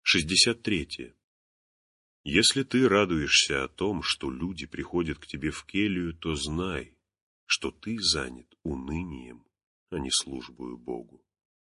63. Если ты радуешься о том, что люди приходят к тебе в келью, то знай, что ты занят унынием, а не службою Богу.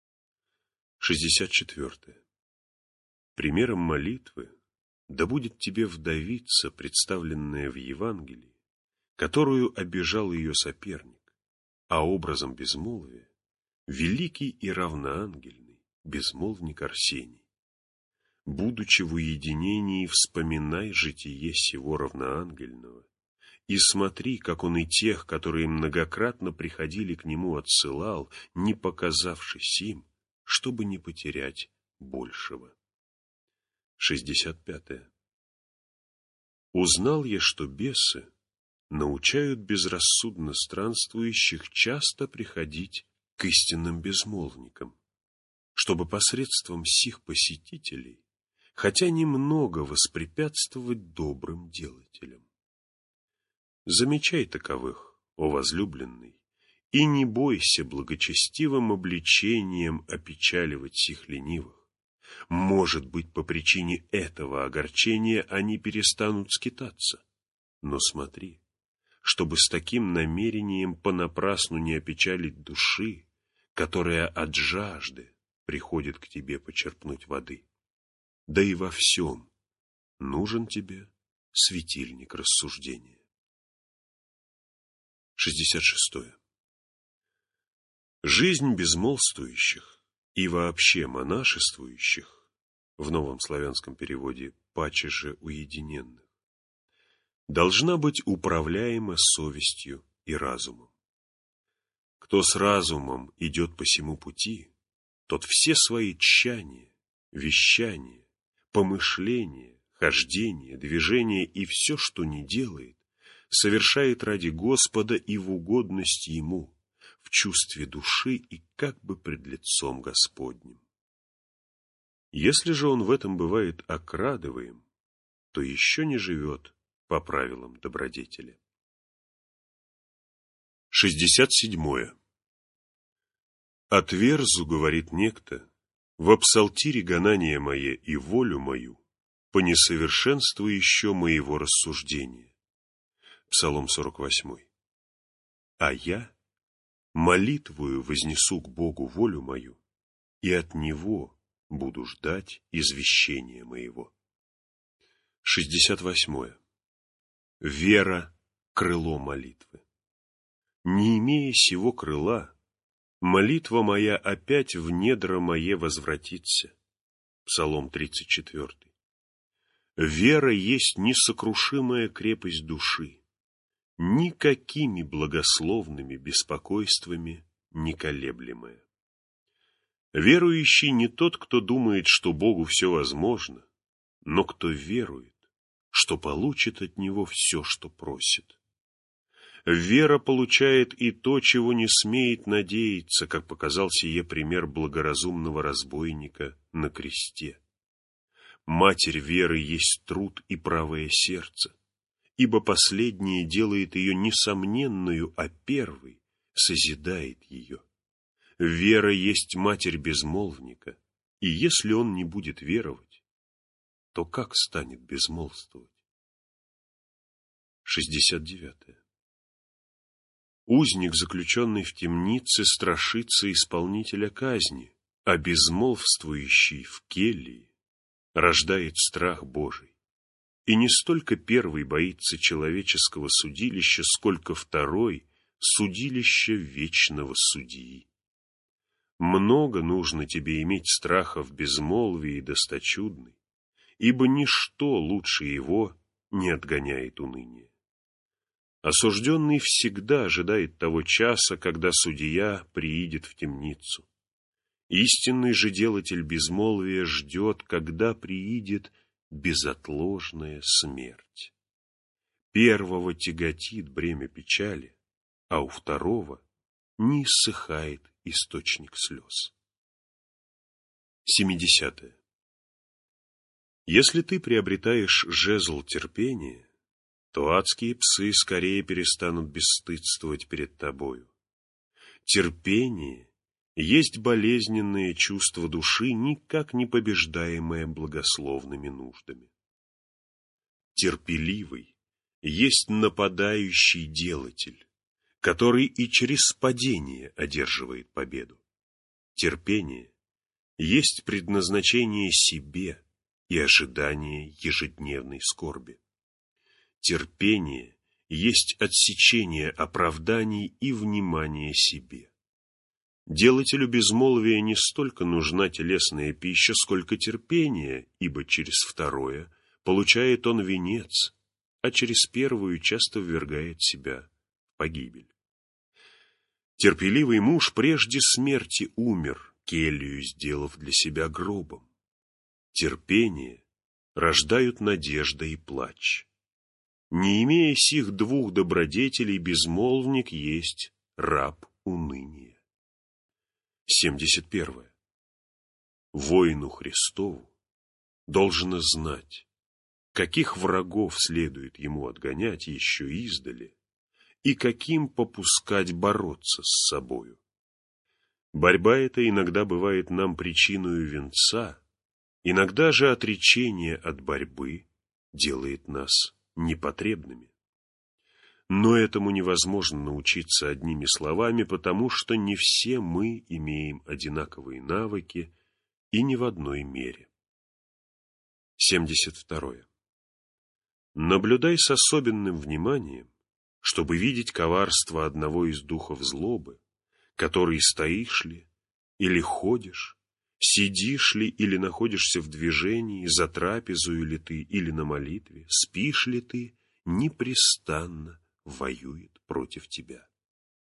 64. Примером молитвы да будет тебе вдовица, представленная в Евангелии, которую обижал ее соперник, а образом безмолвия — великий и равноангельный безмолвник Арсений. Будучи в уединении, вспоминай житие сего равноангельного и смотри, как он и тех, которые многократно приходили к нему, отсылал, не показавшись им, чтобы не потерять большего. 65. Узнал я, что бесы научают безрассудно странствующих часто приходить к истинным безмолвникам, чтобы посредством сих посетителей хотя немного воспрепятствовать добрым делателям. Замечай таковых, о возлюбленный, и не бойся благочестивым обличением опечаливать сих ленивых. Может быть, по причине этого огорчения они перестанут скитаться. Но смотри, чтобы с таким намерением понапрасну не опечалить души, которая от жажды приходит к тебе почерпнуть воды. Да и во всем нужен тебе светильник рассуждения. 66. Жизнь безмолвствующих и вообще монашествующих, в новом славянском переводе «паче же уединенных», должна быть управляема совестью и разумом. Кто с разумом идет по сему пути, тот все свои тщания, вещания, помышления, хождения, движения и все, что не делает, совершает ради Господа и в угодность Ему, в чувстве души и как бы пред лицом Господним. Если же он в этом бывает окрадываем, то еще не живет по правилам добродетели. 67. «Отверзу, — говорит некто, — в псалтире гонание мое и волю мою, по несовершенству еще моего рассуждения». Псалом 48. «А я молитвою вознесу к Богу волю мою, и от Него буду ждать извещения моего». 68. Вера — крыло молитвы. Не имея сего крыла, молитва моя опять в недра мое возвратится. Псалом 34. Вера есть несокрушимая крепость души, никакими благословными беспокойствами не колеблемая. Верующий не тот, кто думает, что Богу все возможно, но кто верует, что получит от Него все, что просит. Вера получает и то, чего не смеет надеяться, как показал сие пример благоразумного разбойника на кресте. Матерь веры есть труд и правое сердце, ибо последнее делает ее несомненную, а первый созидает ее. Вера есть матерь безмолвника, и если он не будет веровать, то как станет безмолвствовать? 69. Узник, заключенный в темнице, страшится исполнителя казни, а безмолвствующий в келье рождает страх Божий. И не столько первый боится человеческого судилища, сколько второй — судилища вечного судьи. Много нужно тебе иметь страха в безмолвии досточудной, ибо ничто лучше его не отгоняет уныние. Осужденный всегда ожидает того часа, когда судья приидет в темницу. Истинный же делатель безмолвия ждет, когда приидет безотложная смерть. Первого тяготит бремя печали, а у второго не иссыхает источник слез. 70. Если ты приобретаешь жезл терпения, то адские псы скорее перестанут бесстыдствовать перед тобою. Терпение есть болезненное чувство души, никак не побеждаемое благословными нуждами. Терпеливый есть нападающий делатель, который и через падение одерживает победу. Терпение есть предназначение себе и ожидание ежедневной скорби. Терпение есть отсечение оправданий и внимание себе. Делателю безмолвия не столько нужна телесная пища, сколько терпение, ибо через второе получает он венец, а через первую часто ввергает себя в погибель. Терпеливый муж прежде смерти умер, келью сделав для себя гробом. Терпение рождают надежда и плач. Не имея сих двух добродетелей, безмолвник есть раб уныния. 71. Воину Христову должно знать, каких врагов следует ему отгонять еще издали, и каким попускать бороться с собою. Борьба эта иногда бывает нам причиною венца, иногда же отречение от борьбы делает нас непотребными. Но этому невозможно научиться одними словами, потому что не все мы имеем одинаковые навыки и не в одной мере. 72. Наблюдай с особенным вниманием, чтобы видеть коварство одного из духов злобы, который стоишь ли или ходишь, сидишь ли или находишься в движении, за трапезою ли ты или на молитве, спишь ли ты, непрестанно воюет против тебя.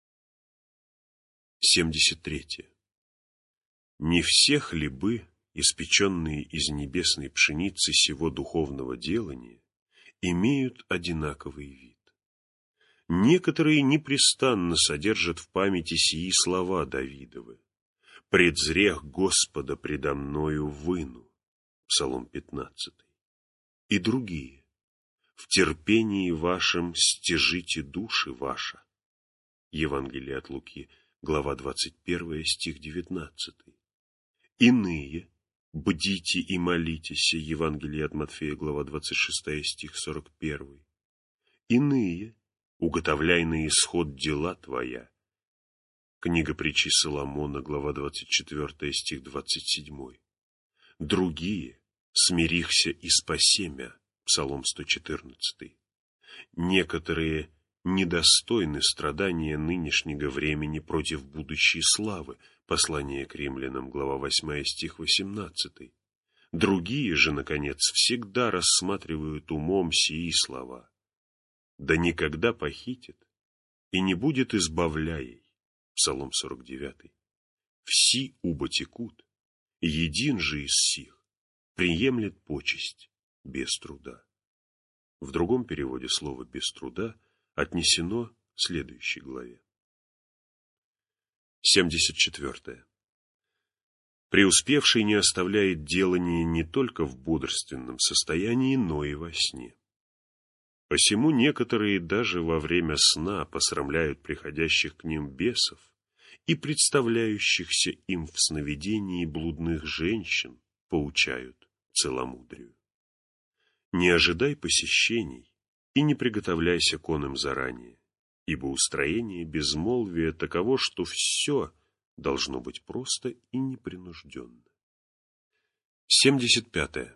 73. Не все хлебы, испеченные из небесной пшеницы сего духовного делания, имеют одинаковый вид. Некоторые непрестанно содержат в памяти сии слова Давидовы: «Предзрех Господа предо мною выну» Псалом 15. И другие: «В терпении вашем стяжите души ваша» Евангелие от Луки, глава 21, стих 19. Иные: «Бдите и молитесь» Евангелие от Матфея, глава 26, стих 41. Иные: «Уготовляй на исход дела твоя» Книга притчи Соломона, глава 24, стих 27. Другие: «Смирихся и спаси мя» Псалом 114. Некоторые недостойны страдания нынешнего времени против будущей славы. Послание к римлянам, глава 8, стих 18. Другие же, наконец, всегда рассматривают умом сии слова: «Да никогда похитит, и не будет избавляй» Псалом 49. «Все убо текут, един же из сих приемлет почесть без труда». В другом переводе слово «без труда» отнесено в следующей главе. 74. Преуспевший не оставляет делания не только в бодрственном состоянии, но и во сне. Посему некоторые даже во время сна посрамляют приходящих к ним бесов и представляющихся им в сновидении блудных женщин поучают целомудрию. Не ожидай посещений и не приготовляйся к оным заранее, ибо устроение безмолвия таково, что все должно быть просто и непринужденно. 75.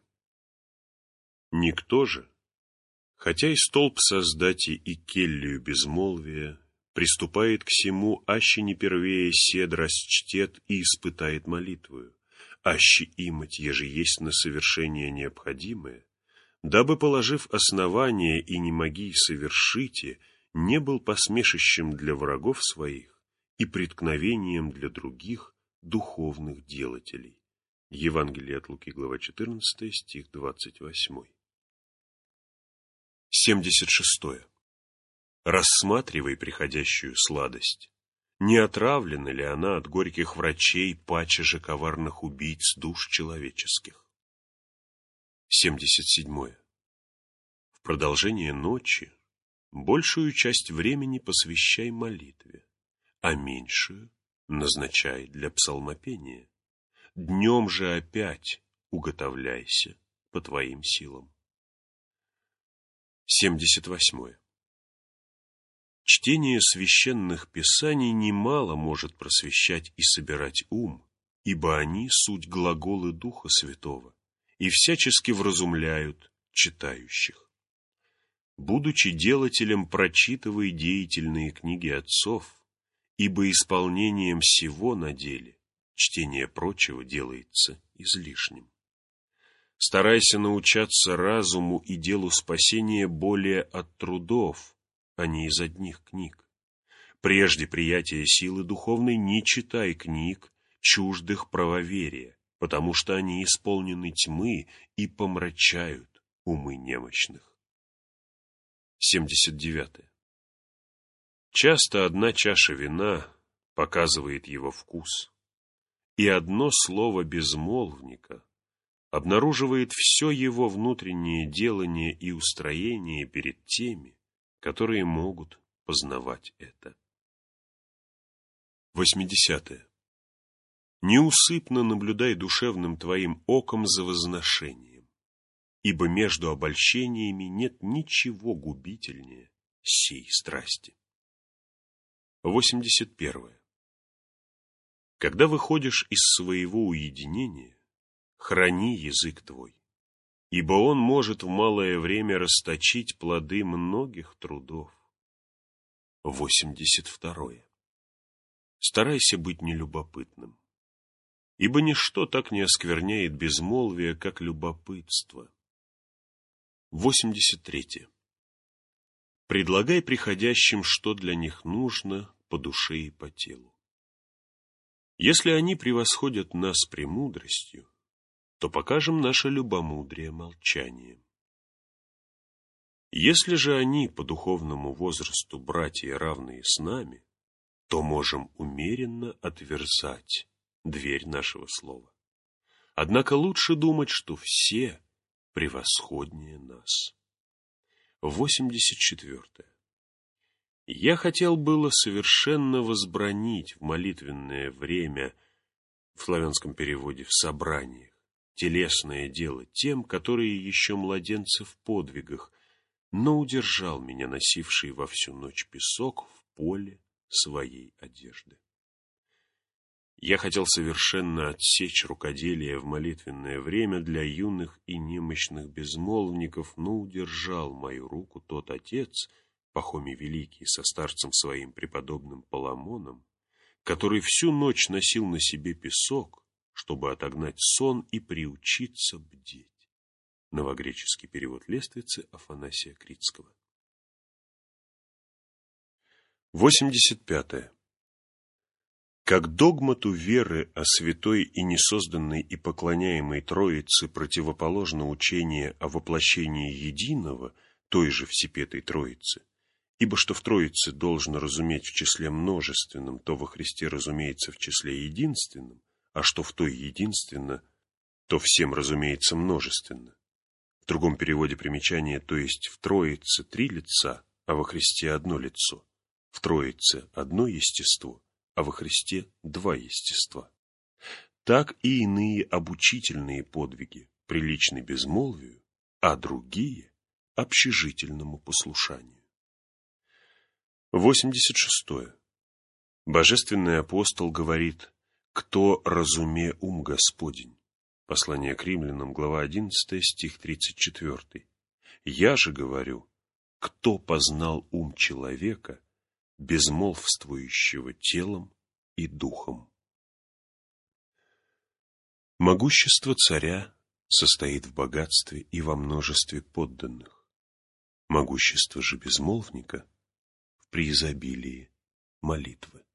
Никто же, хотя и столб создати и келью безмолвия, приступает к сему, аще не первее сед расчтет и испытает молитвою, аще имать, еже есть на совершение необходимое, дабы, положив основание и не моги совершите, не был посмешищем для врагов своих и преткновением для других духовных делателей. Евангелие от Луки, глава 14, стих 28. 76. Рассматривай приходящую сладость. Не отравлена ли она от горьких врачей, паче же коварных убийц душ человеческих? 77. В продолжение ночи большую часть времени посвящай молитве, а меньшую назначай для псалмопения. Днем же опять уготовляйся по твоим силам. 78. Чтение священных писаний немало может просвещать и собирать ум, ибо они суть глаголы Духа Святого и всячески вразумляют читающих. Будучи делателем, прочитывай деятельные книги отцов, ибо исполнением всего на деле чтение прочего делается излишним. Старайся научаться разуму и делу спасения более от трудов, а не из одних книг. Прежде приятия силы духовной не читай книг, чуждых правоверия, потому что они исполнены тьмы и помрачают умы немощных. 79. Часто одна чаша вина показывает его вкус, и одно слово безмолвника обнаруживает все его внутреннее делание и устроение перед теми, которые могут познавать это. 80. Неусыпно наблюдай душевным твоим оком за возношением, ибо между обольщениями нет ничего губительнее сей страсти. 81. Когда выходишь из своего уединения, храни язык твой, ибо он может в малое время расточить плоды многих трудов. 82. Старайся быть нелюбопытным, ибо ничто так не оскверняет безмолвие, как любопытство. 83. Предлагай приходящим, что для них нужно по душе и по телу. Если они превосходят нас премудростью, то покажем наше любомудрие молчанием. Если же они по духовному возрасту братья, равные с нами, то можем умеренно отверзать дверь нашего слова. Однако лучше думать, что все превосходнее нас. 84. Я хотел было совершенно возбранить в молитвенное время, в славянском переводе в собраниях, телесное дело тем, которые еще младенцы в подвигах, но удержал меня носивший во всю ночь песок в поле своей одежды. Я хотел совершенно отсечь рукоделие в молитвенное время для юных и немощных безмолвников, но удержал мою руку тот отец, Пахомий Великий, со старцем своим преподобным Паламоном, который всю ночь носил на себе песок, чтобы отогнать сон и приучиться бдеть. Новогреческий перевод Лествицы Афанасия Критского. 85. Как догмату веры о святой и несозданной и поклоняемой Троице противоположно учение о воплощении единого, той же Всепетой Троицы, ибо что в Троице должно разуметь в числе множественном, то во Христе разумеется в числе единственном, а что в той единственно, то всем разумеется множественно. В другом переводе примечание, то есть в Троице 3 лица, а во Христе 1 лицо, в Троице 1 естество, а во Христе 2 естества. Так и иные обучительные подвиги приличны безмолвию, а другие – общежительному послушанию. 86. Божественный апостол говорит: «Кто разуме ум Господень?» Послание к Римлянам, глава 11, стих 34. Я же говорю: кто познал ум человека, безмолвствующего телом и духом? Могущество царя состоит в богатстве и во множестве подданных. Могущество же безмолвника в преизобилии молитвы.